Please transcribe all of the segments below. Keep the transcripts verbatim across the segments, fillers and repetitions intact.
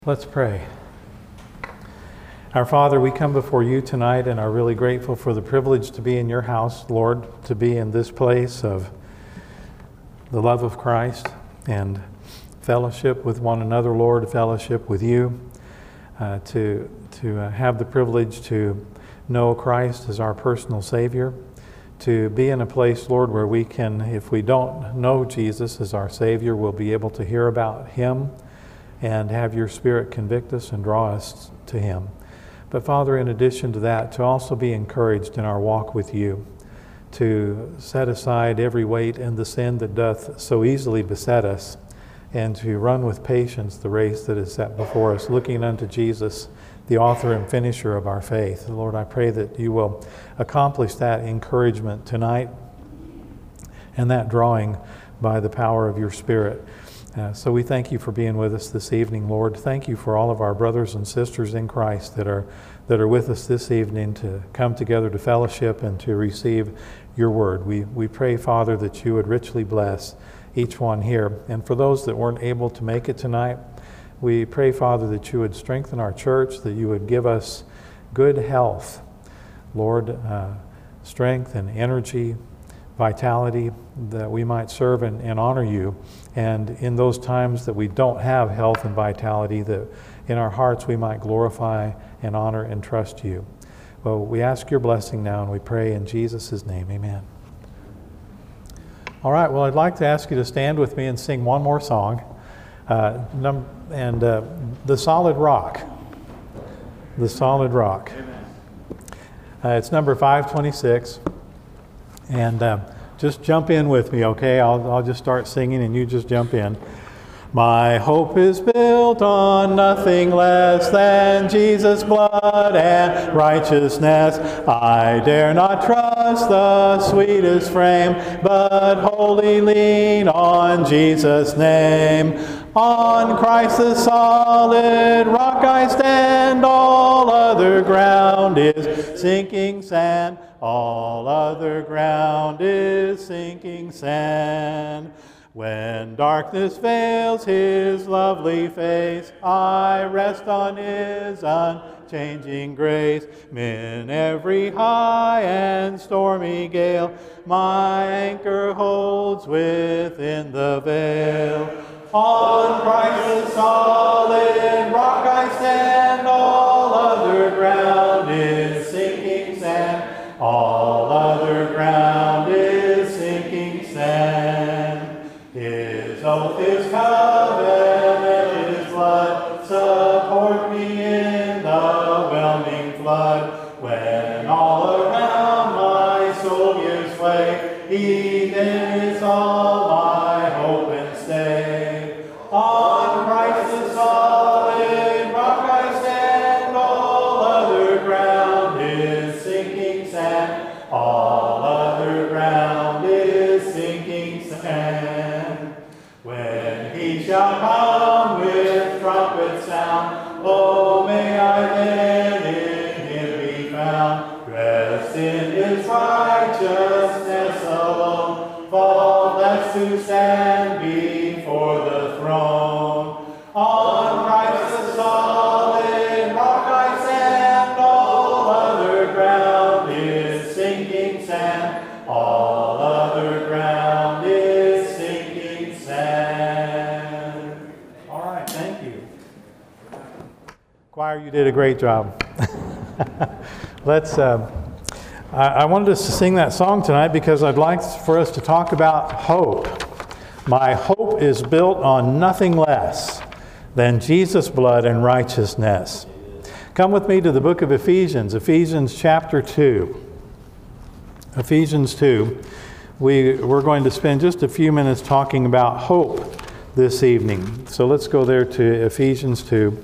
Let's pray. Our Father, we come before you tonight and are really grateful for the privilege to be in your house, Lord, to be in this place of the love of Christ and fellowship with one another, Lord, fellowship with you, uh, to, to uh, have the privilege to know Christ as our personal Savior, to be in a place, Lord, where we can, if we don't know Jesus as our Savior, we'll be able to hear about him and have your Spirit convict us and draw us to him. But Father, in addition to that, to also be encouraged in our walk with you, to set aside every weight and the sin that doth so easily beset us, and to run with patience the race that is set before us, looking unto Jesus, the author and finisher of our faith. Lord, I pray that you will accomplish that encouragement tonight and that drawing by the power of your Spirit. Uh, so we thank you for being with us this evening, Lord. Thank you for all of our brothers and sisters in Christ that are that are with us this evening to come together to fellowship and to receive your word. We we pray, Father, that you would richly bless each one here. And for those that weren't able to make it tonight, we pray, Father, that you would strengthen our church, that you would give us good health, Lord, uh, strength and energy, vitality, that we might serve and, and honor you. And in those times that we don't have health and vitality, that in our hearts we might glorify and honor and trust you. Well, we ask your blessing now, and we pray in Jesus' name, amen. All right, well, I'd like to ask you to stand with me and sing one more song. Uh, num- and uh, The Solid Rock. The Solid Rock. Uh, it's number five twenty-six. And uh, just jump in with me, okay? I'll, I'll just start singing and you just jump in. My hope is built on nothing less than Jesus' blood and righteousness. I dare not trust the sweetest frame, but wholly lean on Jesus' name. On Christ the solid rock I stand, all other ground is sinking sand. All other ground is sinking sand. When darkness veils his lovely face, I rest on his unchanging grace. In every high and stormy gale, my anchor holds within the veil. On Christ the solid rock I stand, all other ground is sinking sand. All other ground is sinking sand. His oath, his covenant, his blood support me in the whelming flood. When all around my soul gives way, he then is all my hope and stay. On Christ the solid rock I stand, all other ground is sinking sand. All other ground is sinking sand. When he shall come with trumpet sound, oh, may I then in him be found, dressed in his righteousness alone, faultless to stand before the throne. On Christ the solid rock I stand, all other ground is sinking sand. All other ground is sinking sand. All right, thank you. Choir, you did a great job. Let's. Uh, I, I wanted us to sing that song tonight because I'd like for us to talk about hope. My hope is built on nothing less than Jesus' blood and righteousness. Come with me to the book of Ephesians, Ephesians chapter two. Ephesians two. We, we're going to spend just a few minutes talking about hope this evening. So let's go there to Ephesians two.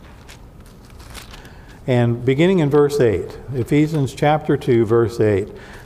And beginning in verse eight, Ephesians chapter two, verse eight,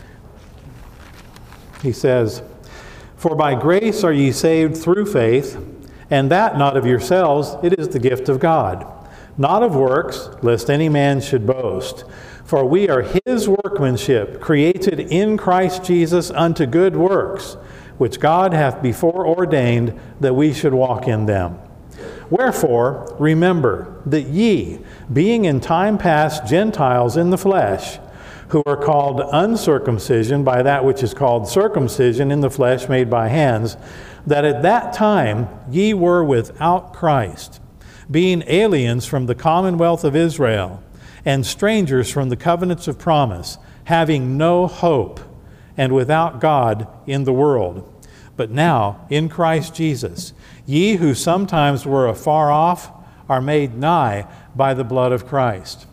he says, For by grace are ye saved through faith, and that not of yourselves, it is the gift of God, not of works, lest any man should boast. For we are his workmanship, created in Christ Jesus unto good works, which God hath before ordained that we should walk in them. Wherefore, remember that ye, being in time past Gentiles in the flesh, who are called uncircumcision by that which is called circumcision in the flesh made by hands, that at that time ye were without Christ, being aliens from the commonwealth of Israel, and strangers from the covenants of promise, having no hope, and without God in the world. But now, in Christ Jesus, ye who sometimes were afar off are made nigh by the blood of Christ.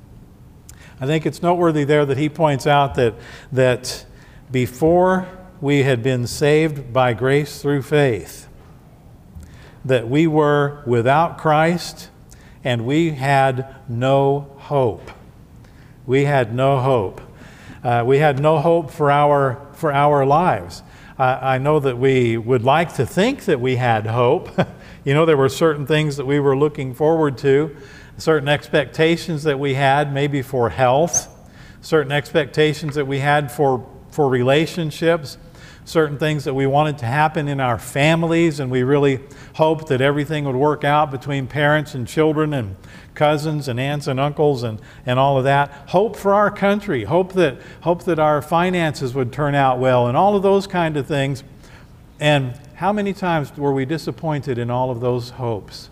I think it's noteworthy there that he points out that, that before we had been saved by grace through faith, that we were without Christ and we had no hope. We had no hope. Uh, we had no hope for our, for our lives. I know that we would like to think that we had hope. You know, there were certain things that we were looking forward to, certain expectations that we had, maybe for health, certain expectations that we had for, for relationships, certain things that we wanted to happen in our families, and we really hoped that everything would work out between parents and children and cousins and aunts and uncles and, and all of that. Hope for our country, hope that, hope that our finances would turn out well, and all of those kind of things. And how many times were we disappointed in all of those hopes?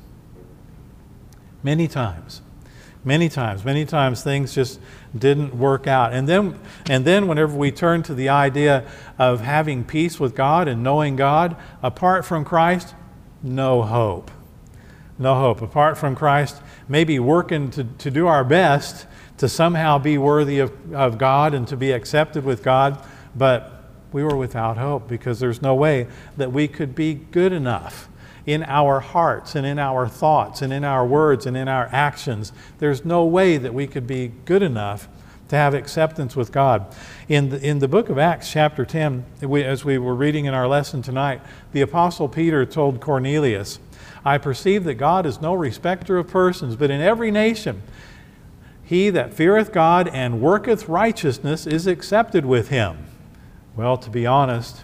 Many times. Many times. Many times things just didn't work out. And then, and then whenever we turn to the idea of having peace with God and knowing God, apart from Christ, no hope. No hope. Apart from Christ, maybe working to, to do our best to somehow be worthy of, of God and to be accepted with God, but we were without hope because there's no way that we could be good enough in our hearts and in our thoughts and in our words and in our actions. There's no way that we could be good enough to have acceptance with God. In the, in the book of Acts chapter ten, we, as we were reading in our lesson tonight, the Apostle Peter told Cornelius, I perceive that God is no respecter of persons, but in every nation he that feareth God and worketh righteousness is accepted with him. Well, to be honest,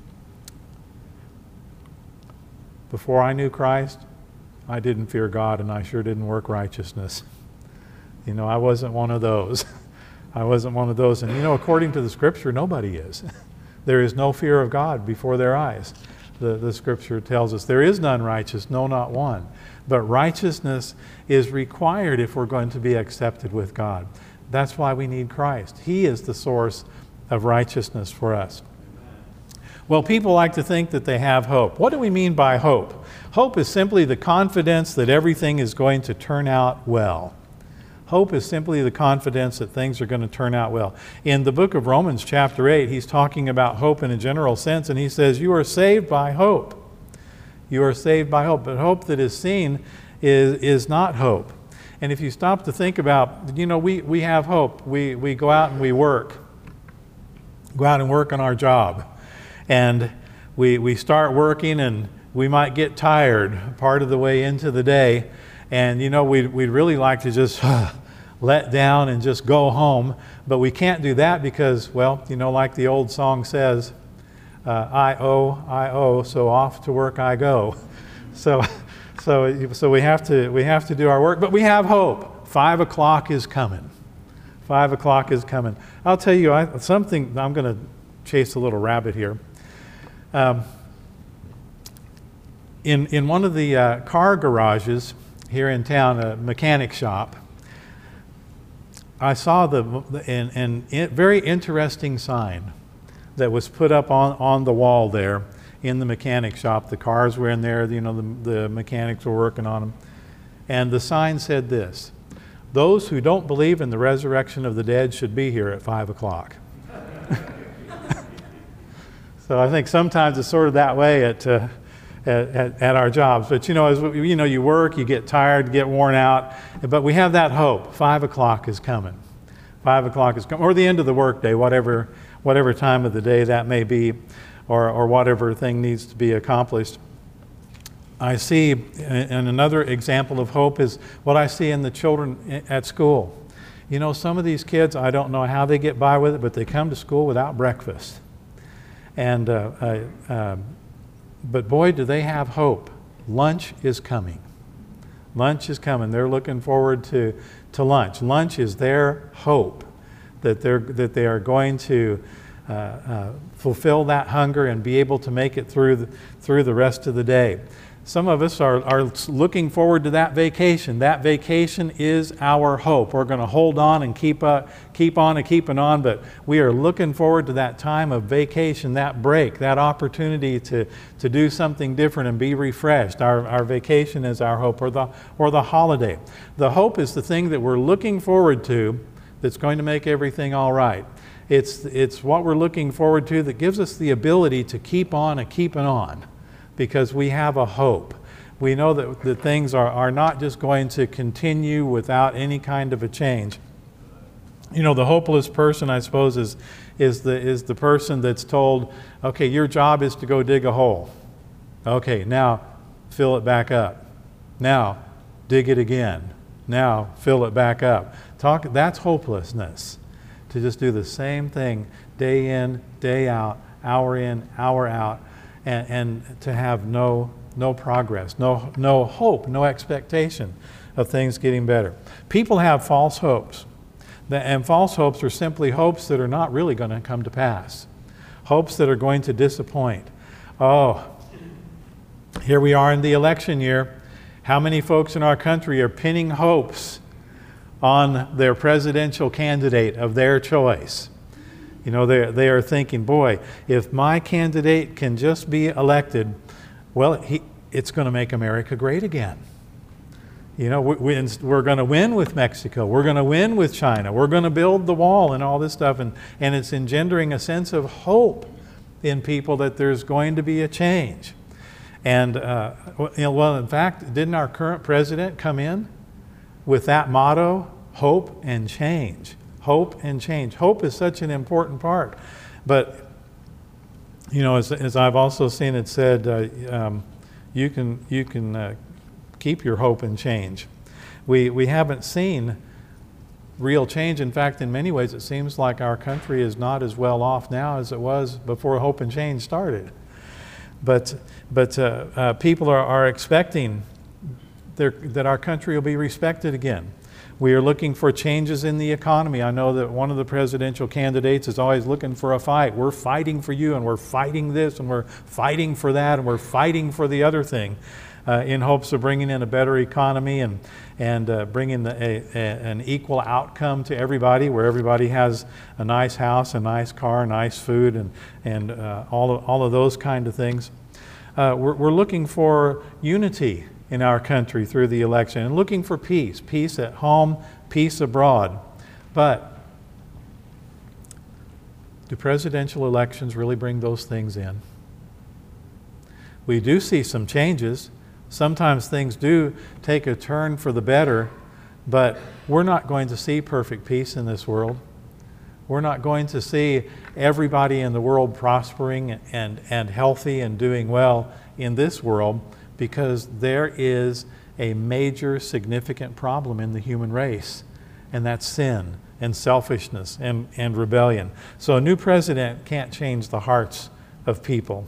before I knew Christ, I didn't fear God and I sure didn't work righteousness. You know, I wasn't one of those. I wasn't one of those. And you know, according to the Scripture, nobody is. There is no fear of God before their eyes. The, the Scripture tells us there is none righteous, no, not one. But righteousness is required if we're going to be accepted with God. That's why we need Christ. He is the source of righteousness for us. Well, people like to think that they have hope. What do we mean by hope? Hope is simply the confidence that everything is going to turn out well. Hope is simply the confidence that things are going to turn out well. In the book of Romans chapter eight, he's talking about hope in a general sense, and he says, you are saved by hope. You are saved by hope, but hope that is seen is, is not hope. And if you stop to think about, you know, we, we have hope. We, we go out and we work. Go out and work on our job. And we, we start working and we might get tired part of the way into the day. And, you know, we'd, we'd really like to just let down and just go home. But we can't do that because, well, you know, like the old song says, uh, I owe, I owe, so off to work I go. So, so, so we have to, we have to do our work. But we have hope. Five o'clock is coming. Five o'clock is coming. I'll tell you I, something, I'm going to chase a little rabbit here. Um, in, in one of the uh, car garages here in town, a mechanic shop, I saw the, an, an in, very interesting sign that was put up on, on the wall there in the mechanic shop. The cars were in there, you know, the, the mechanics were working on them. And the sign said this, those who don't believe in the resurrection of the dead should be here at five o'clock. So I think sometimes it's sort of that way at, uh, at, at, at our jobs. But you know, as we, you know, you work, you get tired, you get worn out, but we have that hope. Five o'clock is coming. Five o'clock is coming, or the end of the workday, whatever, whatever time of the day that may be, or, or whatever thing needs to be accomplished. I see, and another example of hope is what I see in the children at school. You know, some of these kids, I don't know how they get by with it, but they come to school without breakfast. And, uh, uh, uh, but boy, do they have hope. Lunch is coming. Lunch is coming. They're looking forward to, to lunch. Lunch is their hope that, they're, that they are going to uh, uh, fulfill that hunger and be able to make it through the, through the rest of the day. Some of us are, are looking forward to that vacation. That vacation is our hope. We're going to hold on and keep, uh, keep on and keeping on, but we are looking forward to that time of vacation, that break, that opportunity to, to do something different and be refreshed. Our, our vacation is our hope, or the, or the holiday. The hope is the thing that we're looking forward to that's going to make everything all right. It's, it's what we're looking forward to that gives us the ability to keep on and keeping on, because we have a hope. We know that, that things are, are not just going to continue without any kind of a change. You know, the hopeless person, I suppose, is, is, the, is the person that's told, okay, your job is to go dig a hole. Okay, now fill it back up. Now dig it again. Now fill it back up. Talk, that's hopelessness. To just do the same thing day in, day out, hour in, hour out, and, and to have no, no progress, no, no hope, no expectation of things getting better. People have false hopes. And false hopes are simply hopes that are not really going to come to pass. Hopes that are going to disappoint. Oh, here we are in the election year. How many folks in our country are pinning hopes on their presidential candidate of their choice? You know, they they are thinking, boy, if my candidate can just be elected, well, he, it's going to make America great again. You know, we, we, we're going to win with Mexico. We're going to win with China. We're going to build the wall and all this stuff. And, and it's engendering a sense of hope in people that there's going to be a change. And, uh, you know, well, in fact, didn't our current president come in with that motto, hope and change? Hope and change. Hope is such an important part. But, you know, as, as I've also seen it said, uh, um, you can, you can uh, keep your hope and change. We, we haven't seen real change. In fact, in many ways, it seems like our country is not as well off now as it was before hope and change started. But, but uh, uh, people are, are expecting their, that our country will be respected again. We are looking for changes in the economy. I know that one of the presidential candidates is always looking for a fight. We're fighting for you, and we're fighting this, and we're fighting for that, and we're fighting for the other thing, uh, in hopes of bringing in a better economy and, and uh, bringing the, a, a, an equal outcome to everybody, where everybody has a nice house, a nice car, nice food, and, and uh, all, of, all of those kind of things. Uh, we're, we're looking for unity in our country through the election, and looking for peace, peace at home, peace abroad. But do presidential elections really bring those things in? We do see some changes. Sometimes things do take a turn for the better, but we're not going to see perfect peace in this world. We're not going to see everybody in the world prospering and, and healthy and doing well in this world, because there is a major significant problem in the human race, and that's sin and selfishness and, and rebellion. So a new president can't change the hearts of people.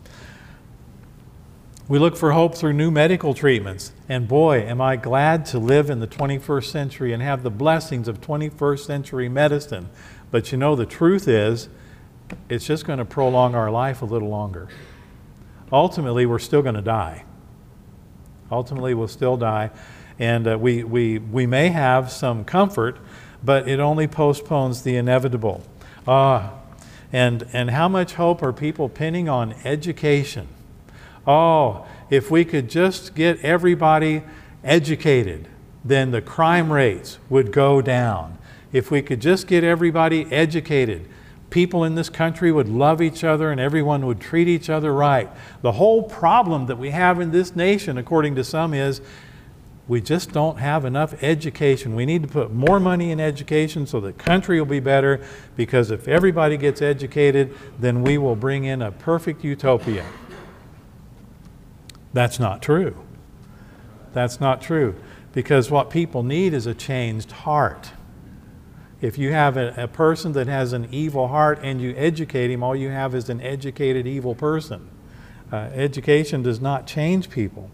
We look for hope through new medical treatments, and boy, am I glad to live in the twenty-first century and have the blessings of twenty-first century medicine. But you know, the truth is, it's just going to prolong our life a little longer. Ultimately, we're still going to die. Ultimately, we'll still die, and uh, we, we, we may have some comfort, but it only postpones the inevitable. Uh, and, and how much hope are people pinning on education? Oh, if we could just get everybody educated, then the crime rates would go down. If we could just get everybody educated, people in this country would love each other and everyone would treat each other right. The whole problem that we have in this nation, according to some, is we just don't have enough education. We need to put more money in education so the country will be better, because if everybody gets educated, then we will bring in a perfect utopia. That's not true. That's not true, because what people need is a changed heart. If you have a, a person that has an evil heart and you educate him, all you have is an educated evil person. Uh, education does not change people.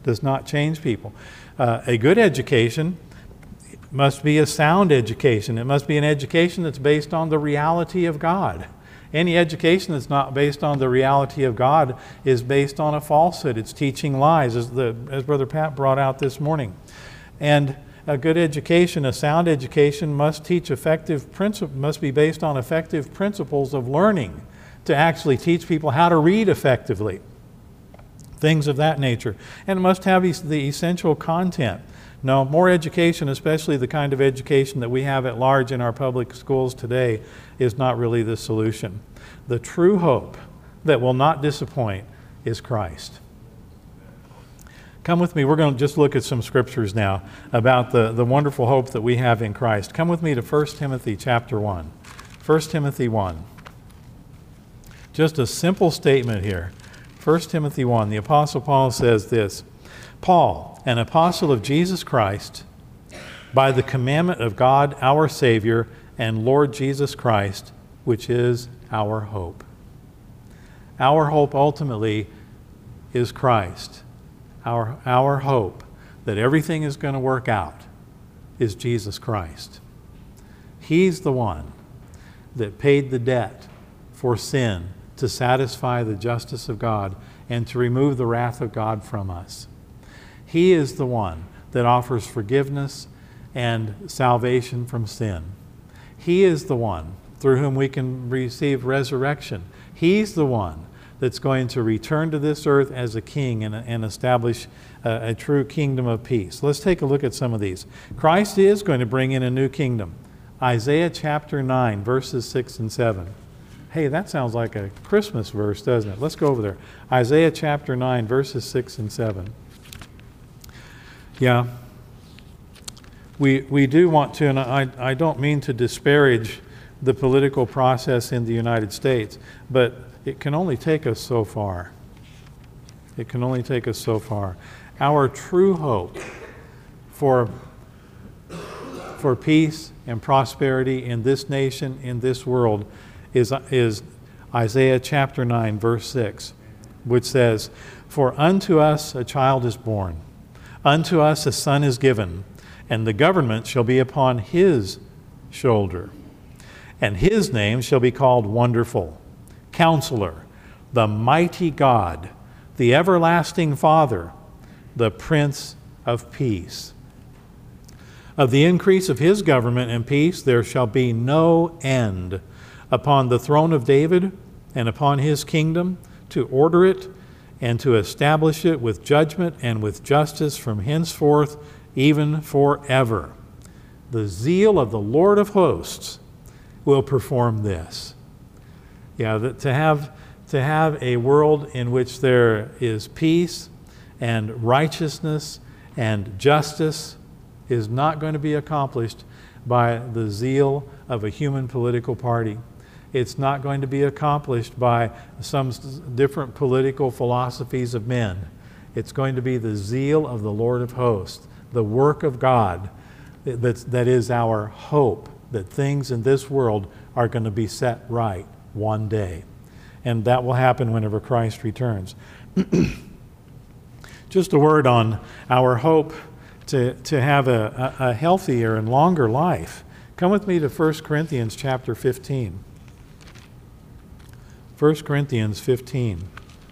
does not change people. Uh, a good education must be a sound education. It must be an education that's based on the reality of God. Any education that's not based on the reality of God is based on a falsehood. It's teaching lies, as, the, as Brother Pat brought out this morning. And a good education, a sound education, must teach effective principles, must be based on effective principles of learning to actually teach people how to read effectively. Things of that nature. And it must have the essential content. No, more education, especially the kind of education that we have at large in our public schools today, is not really the solution. The true hope that will not disappoint is Christ. Come with me. We're going to just look at some scriptures now about the, the wonderful hope that we have in Christ. Come with me to First Timothy chapter one. First Timothy one. Just a simple statement here. First Timothy one. The Apostle Paul says this, Paul, an apostle of Jesus Christ, by the commandment of God our Savior and Lord Jesus Christ, which is our hope. Our hope ultimately is Christ. Our, our hope that everything is going to work out is Jesus Christ. He's the one that paid the debt for sin to satisfy the justice of God and to remove the wrath of God from us. He is the one that offers forgiveness and salvation from sin. He is the one through whom we can receive resurrection. He's the one that's going to return to this earth as a king and, and establish a, a true kingdom of peace. Let's take a look at some of these. Christ is going to bring in a new kingdom. Isaiah chapter nine, verses six and seven. Hey, that sounds like a Christmas verse, doesn't it? Let's go over there. Isaiah chapter nine, verses six and seven. Yeah, we, we do want to, and I, I don't mean to disparage the political process in the United States, but it can only take us so far. It can only take us so far. Our true hope for, for peace and prosperity in this nation, in this world, is, is Isaiah chapter nine, verse six, which says, For unto us a child is born, unto us a son is given, and the government shall be upon his shoulder. And his name shall be called Wonderful, Counselor, the Mighty God, the Everlasting Father, the Prince of Peace. Of the increase of his government and peace there shall be no end upon the throne of David and upon his kingdom, to order it and to establish it with judgment and with justice from henceforth, even forever. The zeal of the Lord of hosts will perform this. Yeah, that to have to have a world in which there is peace and righteousness and justice is not going to be accomplished by the zeal of a human political party. It's not going to be accomplished by some different political philosophies of men. It's going to be the zeal of the Lord of hosts, the work of God, that's, that is our hope, that things in this world are going to be set right one day. And that will happen whenever Christ returns. Just a word on our hope to, to have a, a, a healthier and longer life. Come with me to First Corinthians chapter fifteen. First Corinthians fifteen.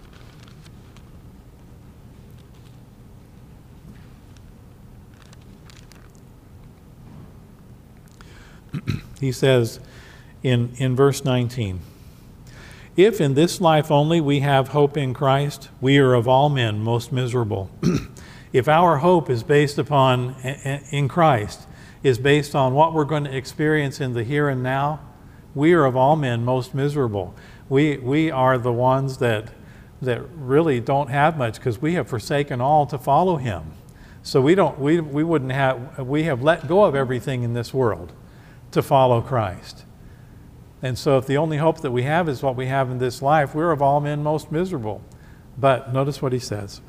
He says in, in verse nineteen, If in this life only we have hope in Christ, we are of all men most miserable. If our hope is based upon, in Christ, is based on what we're going to experience in the here and now, we are of all men most miserable. We, we are the ones that, that really don't have much because we have forsaken all to follow him. So we don't, we, we wouldn't have, we have let go of everything in this world to follow Christ. And so if the only hope that we have is what we have in this life, we're of all men most miserable. But notice what he says.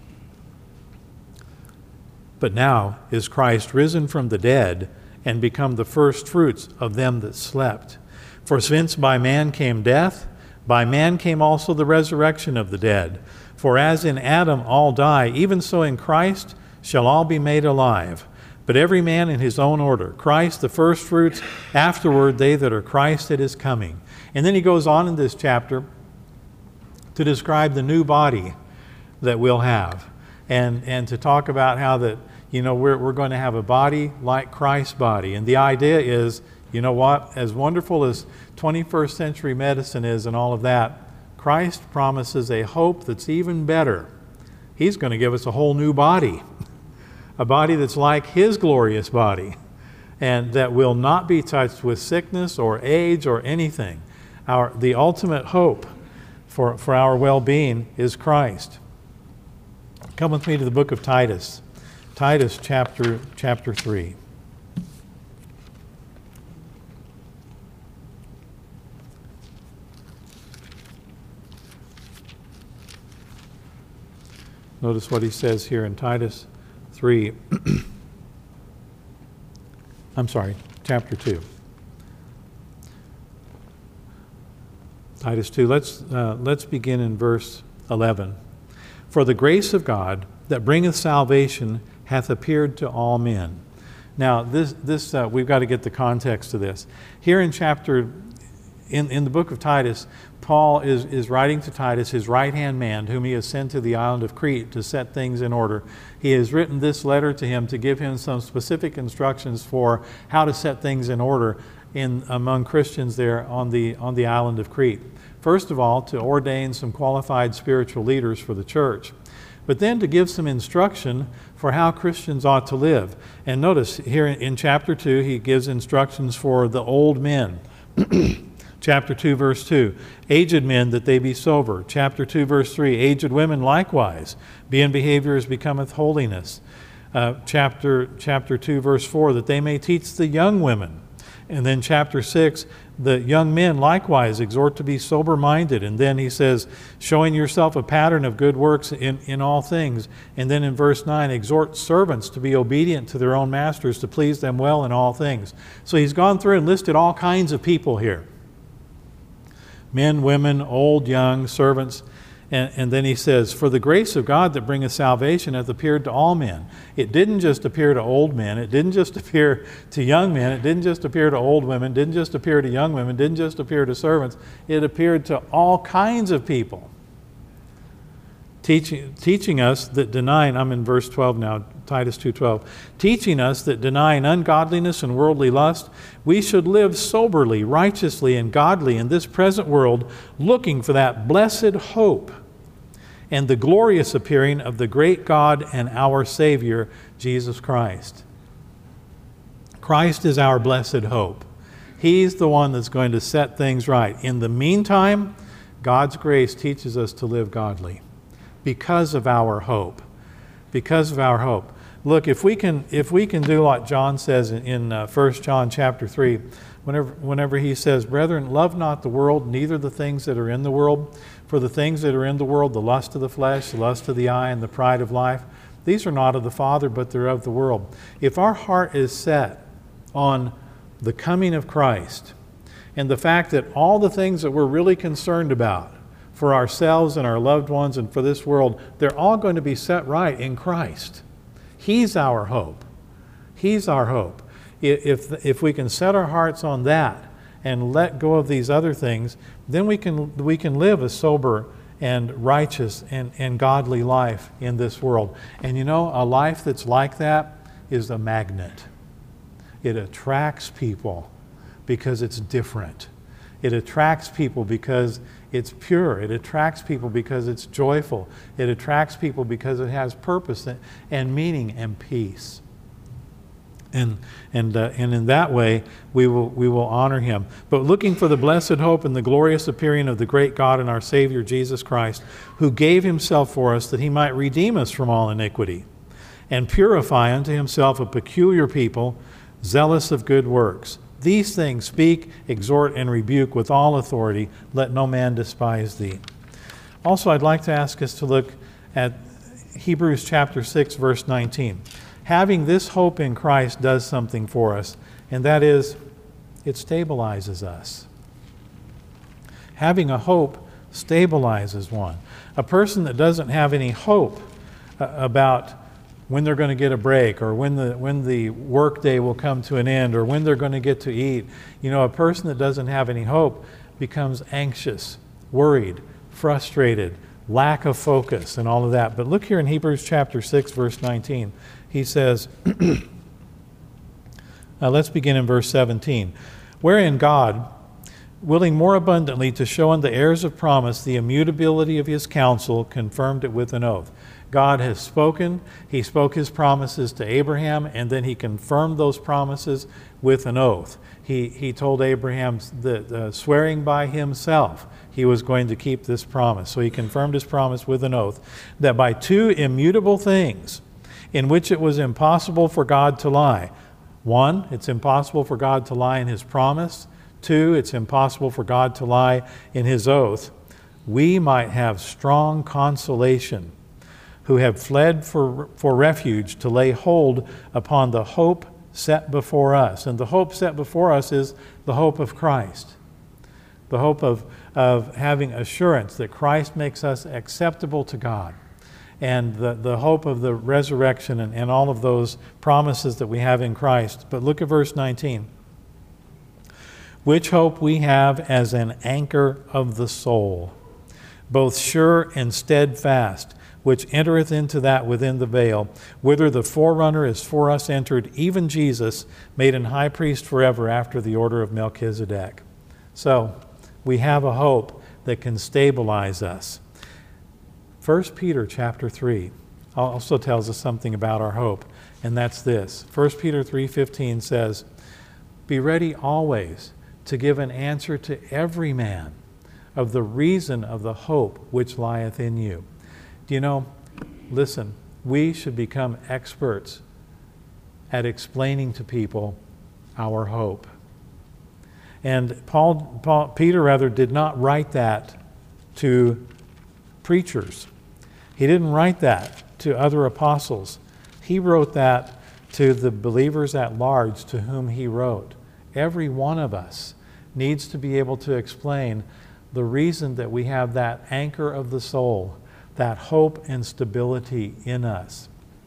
But now is Christ risen from the dead and become the first fruits of them that slept. For since by man came death, by man came also the resurrection of the dead. For as in Adam all die, even so in Christ shall all be made alive, but every man in his own order. Christ the firstfruits, afterward they that are Christ at his coming. And then he goes on in this chapter to describe the new body that we'll have, and, and to talk about how that, you know, we're, we're going to have a body like Christ's body. And the idea is, you know what, as wonderful as twenty-first century medicine is and all of that, Christ promises a hope that's even better. He's going to give us a whole new body, a body that's like his glorious body, and that will not be touched with sickness or age or anything. Our, the ultimate hope for, for our well-being is Christ. Come with me to the book of Titus. Titus chapter, chapter three. Notice what he says here in Titus three. I'm sorry, chapter two. Titus two. Let's, uh, let's begin in verse eleven. For the grace of God that bringeth salvation hath appeared to all men. Now, this, this uh, we've got to get the context of this. Here in chapter, in, in the book of Titus, Paul is, is writing to Titus, his right-hand man, whom he has sent to the island of Crete to set things in order. He has written this letter to him to give him some specific instructions for how to set things in order in among Christians there on the, on the island of Crete. First of all, to ordain some qualified spiritual leaders for the church, but then to give some instruction for how Christians ought to live. And notice here in chapter two, he gives instructions for the old men. Chapter two, verse two, aged men that they be sober. Chapter two, verse three, aged women likewise, be in behavior as becometh holiness. Uh, chapter, chapter two, verse four, that they may teach the young women. And then chapter six, the young men likewise exhort to be sober-minded. And then he says, showing yourself a pattern of good works in, in all things. And then in verse nine, exhort servants to be obedient to their own masters, to please them well in all things. So he's gone through and listed all kinds of people here. Men, women, old, young, servants. And, and then he says, for the grace of God that bringeth salvation hath appeared to all men. It didn't just appear to old men. It didn't just appear to young men. It didn't just appear to old women. It didn't just appear to young women. It didn't just appear to servants. It appeared to all kinds of people. Teaching, teaching us that denying, I'm in verse twelve now, Titus two twelve, teaching us that denying ungodliness and worldly lust, we should live soberly, righteously, and godly in this present world, looking for that blessed hope and the glorious appearing of the great God and our Savior, Jesus Christ. Christ is our blessed hope. He's the one that's going to set things right. In the meantime, God's grace teaches us to live godly because of our hope. Because of our hope. Look, if we can, if we can do like John says in, in uh, First John chapter three, whenever, whenever he says, brethren, love not the world, neither the things that are in the world. For the things that are in the world, the lust of the flesh, the lust of the eye, and the pride of life, these are not of the Father, but they're of the world. If our heart is set on the coming of Christ and the fact that all the things that we're really concerned about for ourselves and our loved ones and for this world, they're all going to be set right in Christ. He's our hope. He's our hope. If, if we can set our hearts on that and let go of these other things, then we can, we can live a sober and righteous and, and godly life in this world. And you know, a life that's like that is a magnet. It attracts people because it's different. It attracts people because it's pure. It attracts people because it's joyful. It attracts people because it has purpose and meaning and peace. And and uh, and in that way we will we will honor him. But looking for the blessed hope and the glorious appearing of the great God and our Savior Jesus Christ, who gave himself for us that he might redeem us from all iniquity, and purify unto himself a peculiar people, zealous of good works. These things speak, exhort, and rebuke with all authority. Let no man despise thee. Also, I'd like to ask us to look at Hebrews chapter six, verse nineteen. Having this hope in Christ does something for us, and that is, it stabilizes us. Having a hope stabilizes one. A person that doesn't have any hope uh, about when they're going to get a break, or when the when the work day will come to an end, or when they're going to get to eat. You know, a person that doesn't have any hope becomes anxious, worried, frustrated, lack of focus, and all of that. But look here in Hebrews chapter six, verse nineteen. He says, now let's begin in verse seventeen. Wherein God, willing more abundantly to show unto the heirs of promise the immutability of his counsel, confirmed it with an oath. God has spoken. He spoke his promises to Abraham, and then he confirmed those promises with an oath. He, he told Abraham that uh, swearing by himself, he was going to keep this promise. So he confirmed his promise with an oath, that by two immutable things in which it was impossible for God to lie. One, it's impossible for God to lie in his promise. Two, it's impossible for God to lie in his oath. We might have strong consolation, who have fled for, for refuge, to lay hold upon the hope set before us. And the hope set before us is the hope of Christ. The hope of, of having assurance that Christ makes us acceptable to God. And the, the hope of the resurrection and, and all of those promises that we have in Christ. But look at verse nineteen. Which hope we have as an anchor of the soul, both sure and steadfast, which entereth into that within the veil, whither the forerunner is for us entered, even Jesus, made an high priest forever after the order of Melchizedek. So, we have a hope that can stabilize us. First Peter chapter three also tells us something about our hope, and that's this. First Peter three fifteen says, be ready always to give an answer to every man of the reason of the hope which lieth in you. Do you know, listen, we should become experts at explaining to people our hope. And Paul, Paul, Peter rather did not write that to preachers. He didn't write that to other apostles. He wrote that to the believers at large to whom he wrote. Every one of us needs to be able to explain the reason that we have that anchor of the soul, that hope and stability in us.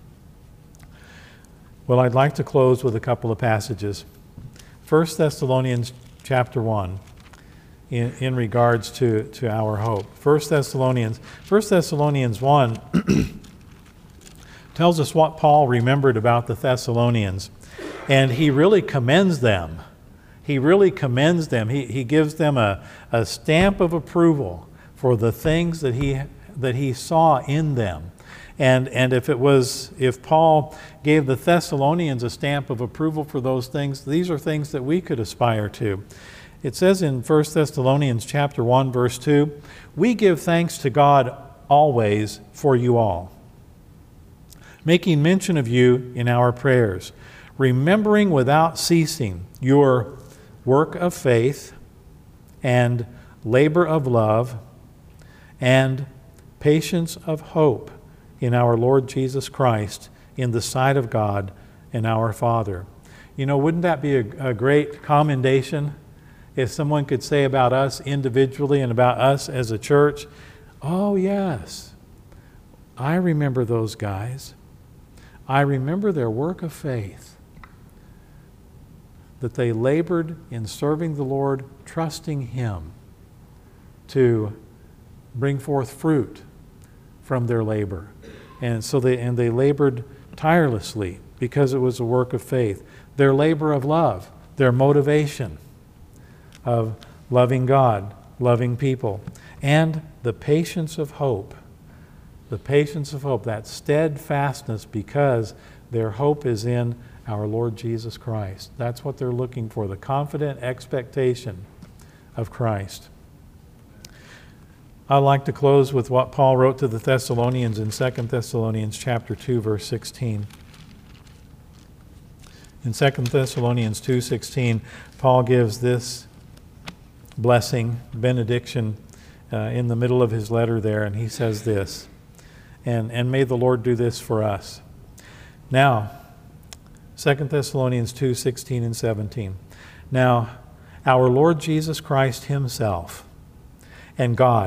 Well, I'd like to close with a couple of passages. First Thessalonians chapter one, in, in regards to, to our hope. First Thessalonians, First Thessalonians one tells us what Paul remembered about the Thessalonians, and he really commends them. He really commends them. He, he gives them a, a stamp of approval for the things that he that he saw in them. And and if it was if Paul gave the Thessalonians a stamp of approval for those things, these are things that we could aspire to. It says in First Thessalonians chapter one, verse two, we give thanks to God always for you all, making mention of you in our prayers, remembering without ceasing your work of faith and labor of love and patience of hope in our Lord Jesus Christ in the sight of God and our Father. You know, wouldn't that be a, a great commendation if someone could say about us individually and about us as a church, oh yes, I remember those guys. I remember their work of faith, that they labored in serving the Lord, trusting Him to bring forth fruit from their labor. And so they and they labored tirelessly because it was a work of faith. Their labor of love, their motivation of loving God, loving people, and the patience of hope. The patience of hope, that steadfastness, because their hope is in our Lord Jesus Christ. That's what they're looking for, the confident expectation of Christ. I'd like to close with what Paul wrote to the Thessalonians in Second Thessalonians chapter two, verse sixteen. In Second Thessalonians two sixteen, Paul gives this blessing, benediction, uh, in the middle of his letter there, and he says this, and, and may the Lord do this for us. Now, Second Thessalonians two sixteen and seventeen. Now, our Lord Jesus Christ Himself and God,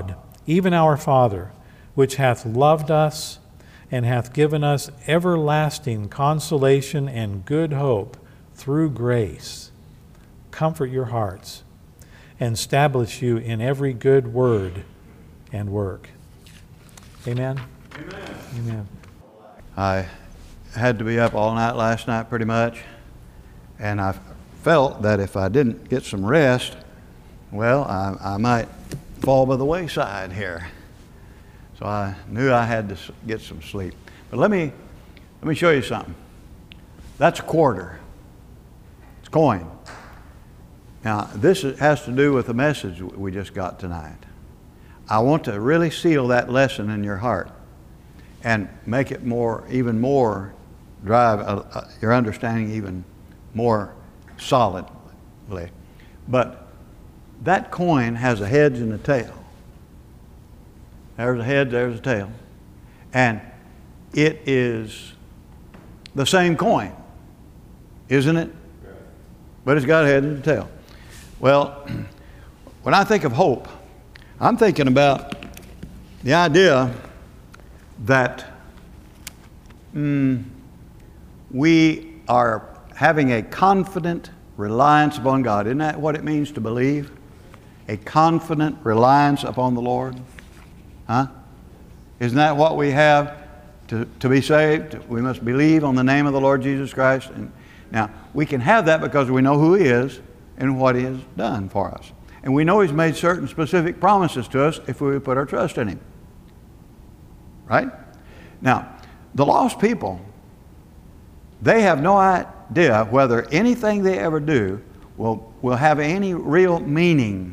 even our Father, which hath loved us and hath given us everlasting consolation and good hope through grace, comfort your hearts and establish you in every good word and work. Amen? Amen. Amen. I had to be up all night last night pretty much, and I felt that if I didn't get some rest, well, I, I might fall by the wayside here. So I knew I had to get some sleep. But let me, let me show you something. That's a quarter. It's a coin. Now, this has to do with the message we just got tonight. I want to really seal that lesson in your heart and make it more, even more, drive uh, uh, your understanding even more solidly. But that coin has a head and a tail. There's a head, there's a tail. And it is the same coin, isn't it? But it's got a head and a tail. Well, when I think of hope, I'm thinking about the idea that mm, we are having a confident reliance upon God. Isn't that what it means to believe? A confident reliance upon the Lord? Huh? Isn't that what we have to, to be saved? We must believe on the name of the Lord Jesus Christ. And now, we can have that because we know who He is and what He has done for us. And we know He's made certain specific promises to us if we would put our trust in Him. Right? Now, the lost people, they have no idea whether anything they ever do will, will have any real meaning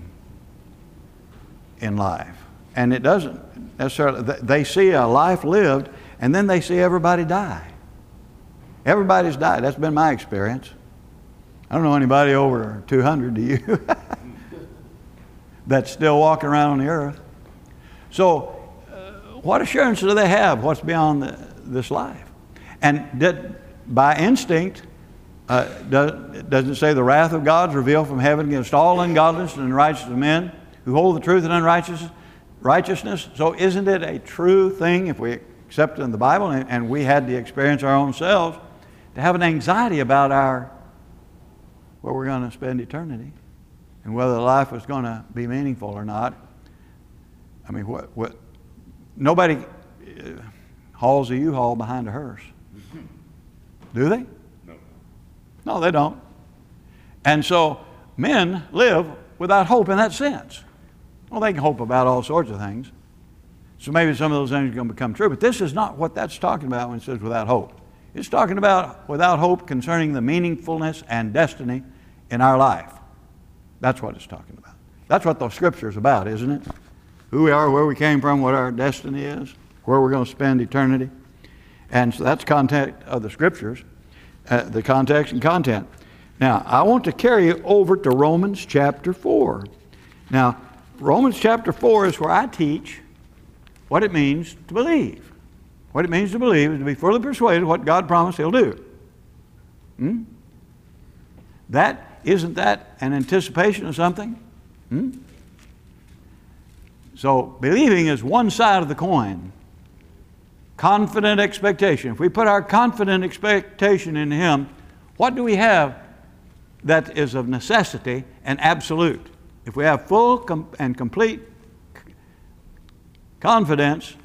in life. And it doesn't necessarily. They see a life lived, and then they see everybody die. Everybody's died. That's been my experience. I don't know anybody over two hundred, do you? That's still walking around on the earth. So, uh, what assurance do they have what's beyond the, this life? And did, by instinct, uh, does, doesn't it say the wrath of God is revealed from heaven against all ungodliness and unrighteousness of men who hold the truth and unrighteousness? Righteousness. So isn't it a true thing, if we accept it in the Bible, and, and we had the experience our own selves, to have an anxiety about our where we're going to spend eternity and whether life is going to be meaningful or not? I mean, what what nobody uh, hauls a U-Haul behind a hearse, do they? No. No, they don't. And so men live without hope in that sense. Well, they can hope about all sorts of things. So maybe some of those things are going to become true. But this is not what that's talking about when it says without hope. It's talking about without hope concerning the meaningfulness and destiny in our life. That's what it's talking about. That's what the Scripture is about, isn't it? Who we are, where we came from, what our destiny is, where we're going to spend eternity. And so that's context of the Scriptures, uh, the context and content. Now, I want to carry you over to Romans chapter four. Now, Romans chapter four is where I teach what it means to believe. What it means to believe is to be fully persuaded what God promised He'll do. Hmm? That, isn't that an anticipation of something? Hmm? So believing is one side of the coin. Confident expectation. If we put our confident expectation in Him, what do we have that is of necessity and absolute? If we have full com- and complete confidence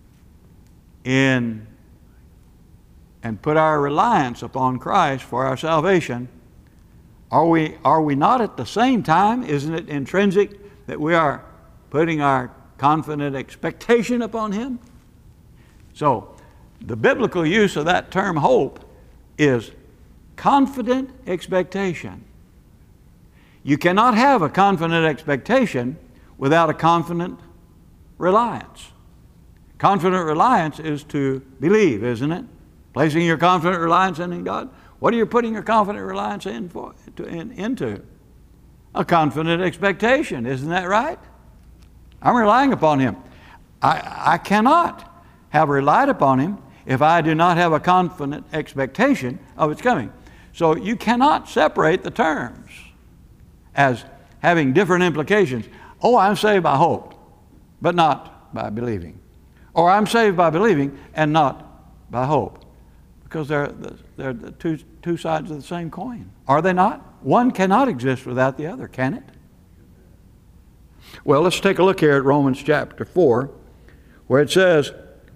in and put our reliance upon Christ for our salvation, are we, are we not at the same time, isn't it intrinsic that we are putting our confident expectation upon Him? So, the biblical use of that term hope is confident expectation. You cannot have a confident expectation without a confident reliance. Confident reliance is to believe, isn't it? Placing your confident reliance in God. What are you putting your confident reliance in for, to, in, into? A confident expectation, isn't that right? I'm relying upon Him. I, I cannot have relied upon Him if I do not have a confident expectation of its coming. So you cannot separate the terms as having different implications. Oh, I'm saved by hope, but not by believing. Or I'm saved by believing and not by hope. Because they're, they're the two, two sides of the same coin. Are they not? One cannot exist without the other, can it? Well, let's take a look here at Romans chapter four, where it says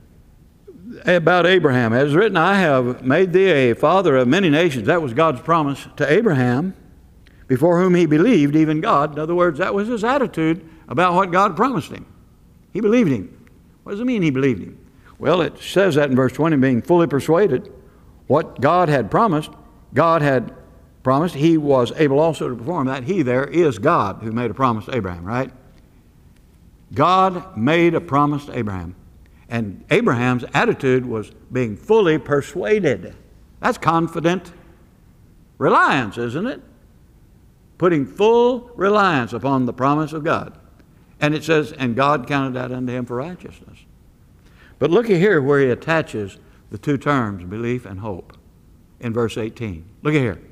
about Abraham. As written, I have made thee a father of many nations. That was God's promise to Abraham, before whom he believed, even God. In other words, that was his attitude about what God promised him. He believed him. What does it mean he believed him? Well, it says that in verse twenty, being fully persuaded what God had promised, God had promised, he was able also to perform that. He there is God who made a promise to Abraham, right? God made a promise to Abraham. And Abraham's attitude was being fully persuaded. That's confident reliance, isn't it? Putting full reliance upon the promise of God. And it says, and God counted that unto him for righteousness. But look at here where he attaches the two terms, belief and hope, in verse eighteen. Look at here.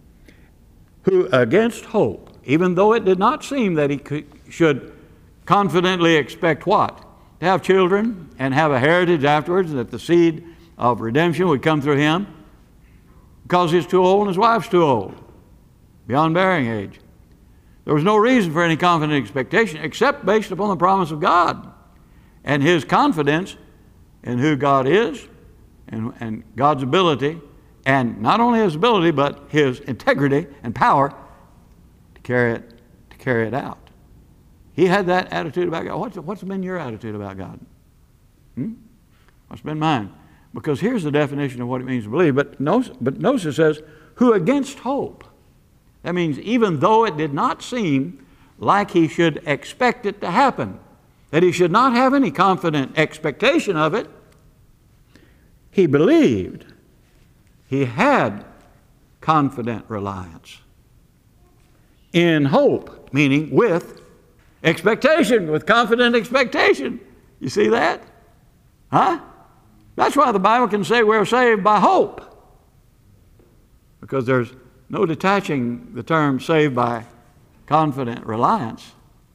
Who against hope, even though it did not seem that he could, should confidently expect what? To have children and have a heritage afterwards, and that the seed of redemption would come through him, because he's too old and his wife's too old, beyond bearing age. There was no reason for any confident expectation except based upon the promise of God and his confidence in who God is and, and God's ability, and not only his ability but his integrity and power to carry it, to carry it out. He had that attitude about God. What's, what's been your attitude about God? Hmm? What's been mine? Because here's the definition of what it means to believe. But notice, but notice it says, who against hope. That means even though it did not seem like he should expect it to happen, that he should not have any confident expectation of it, he believed. He had confident reliance. In hope, meaning with expectation, with confident expectation. You see that? Huh? That's why the Bible can say we're saved by hope. Because there's no detaching the term saved by confident reliance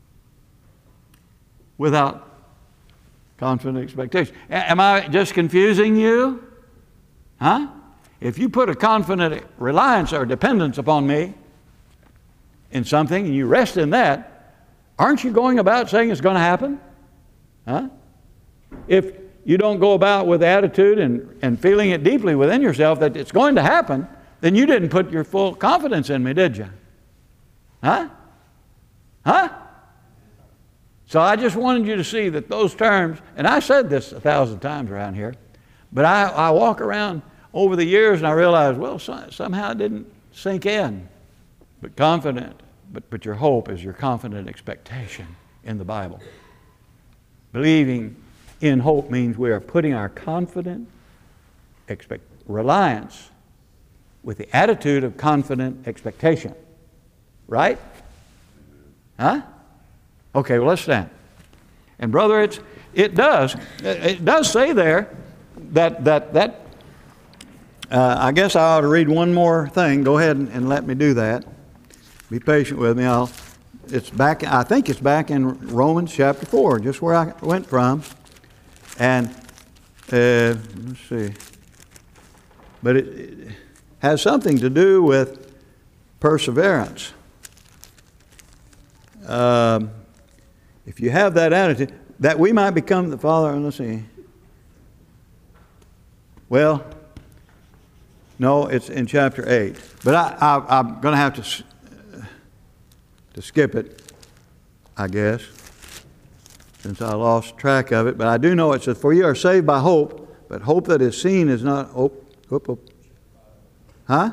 without confident expectation. Am I just confusing you? Huh? If you put a confident reliance or dependence upon me in something and you rest in that, aren't you going about saying it's going to happen? Huh? If you don't go about with attitude and, and feeling it deeply within yourself that it's going to happen, then you didn't put your full confidence in me, did you? Huh? Huh? So I just wanted you to see that those terms, and I said this a thousand times around here, but I, I walk around over the years and I realize, well, so, somehow it didn't sink in. But confident, but, but your hope is your confident expectation in the Bible. Believing in hope means we are putting our confident expect, reliance with the attitude of confident expectation. Right? Huh? Okay, well, let's stand. And brother, it's, it does, it does say there that, that, that uh, I guess I ought to read one more thing. Go ahead and, and let me do that. Be patient with me. I'll, it's back, I think it's back in Romans chapter four, just where I went from. And uh, let's see. But it, it has something to do with perseverance. Um, if you have that attitude, that we might become the Father, and let's see. Well, no, it's in chapter eight. But I, I, I'm going to have to, to skip it, I guess, since I lost track of it. But I do know it says, for you are saved by hope, but hope that is seen is not hope. Hope, hope. Huh?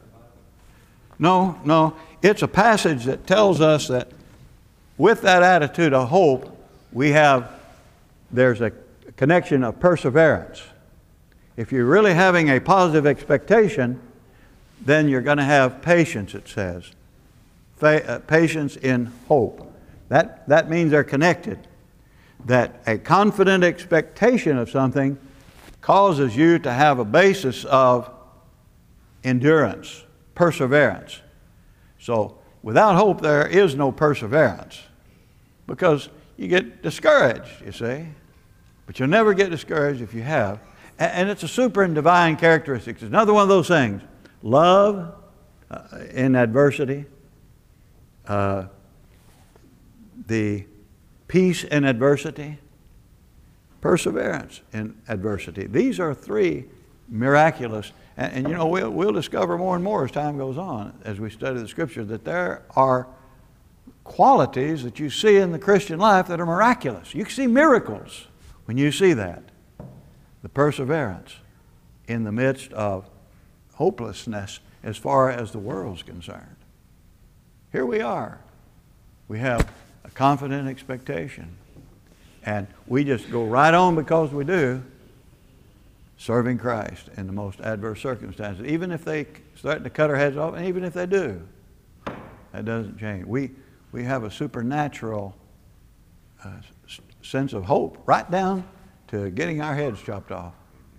No, no. It's a passage that tells us that with that attitude of hope, we have, there's a connection of perseverance. If you're really having a positive expectation, then you're going to have patience, it says. Fa- uh, patience in hope. That, that means they're connected. That a confident expectation of something causes you to have a basis of endurance, perseverance. So without hope there is no perseverance, because you get discouraged, you see. But you'll never get discouraged if you have. And it's a super and divine characteristic. It's another one of those things. Love uh, in adversity. Uh, the peace in adversity. Perseverance in adversity. These are three miraculous. And, and you know, we'll, we'll discover more and more as time goes on, as we study the Scripture, that there are qualities that you see in the Christian life that are miraculous. You can see miracles when you see that. The perseverance in the midst of hopelessness as far as the world's concerned. Here we are. We have a confident expectation. And we just go right on because we do, serving Christ in the most adverse circumstances. Even if they start to cut our heads off, and even if they do, that doesn't change. We, we have a supernatural uh, sense of hope right down to getting our heads chopped off.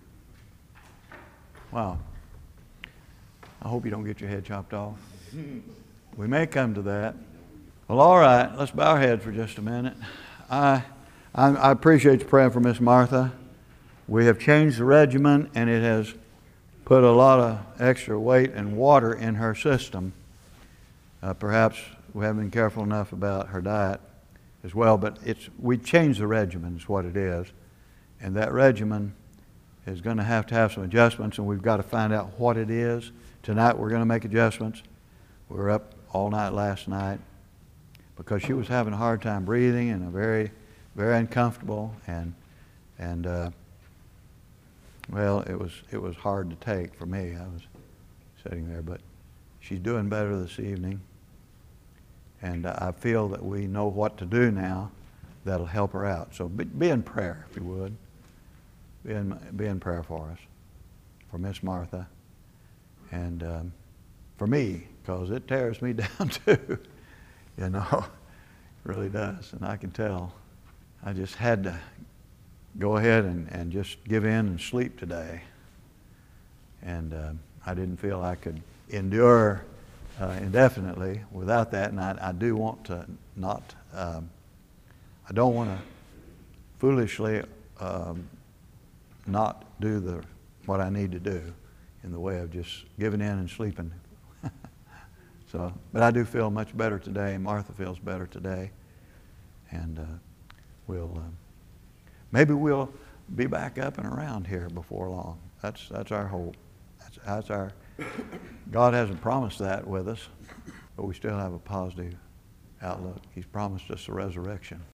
Wow. I hope you don't get your head chopped off. We may come to that. Well, all right, let's bow our heads for just a minute. I, I, I appreciate you praying for Miss Martha. We have changed the regimen, and it has put a lot of extra weight and water in her system. Uh, perhaps we haven't been careful enough about her diet as well, but it's we changed the regimen is what it is. And that regimen is going to have to have some adjustments, and we've got to find out what it is. Tonight we're going to make adjustments. We were up all night last night because she was having a hard time breathing and a very, very uncomfortable, and and uh, well, it was it was hard to take for me. I was sitting there, but she's doing better this evening, and I feel that we know what to do now that'll help her out. So be, be in prayer, if you would. Be in, be in prayer for us, for Miss Martha, and um, for me, because it tears me down too. You know, it really does. And I can tell. I just had to go ahead and, and just give in and sleep today. And uh, I didn't feel I could endure uh, indefinitely without that. And I, I do want to not, um, I don't want to foolishly um, not do the what I need to do in the way of just giving in and sleeping. So, but I do feel much better today. Martha feels better today, and uh, we'll uh, maybe we'll be back up and around here before long. That's that's our hope. That's, that's our. God hasn't promised that with us, but we still have a positive outlook. He's promised us the resurrection.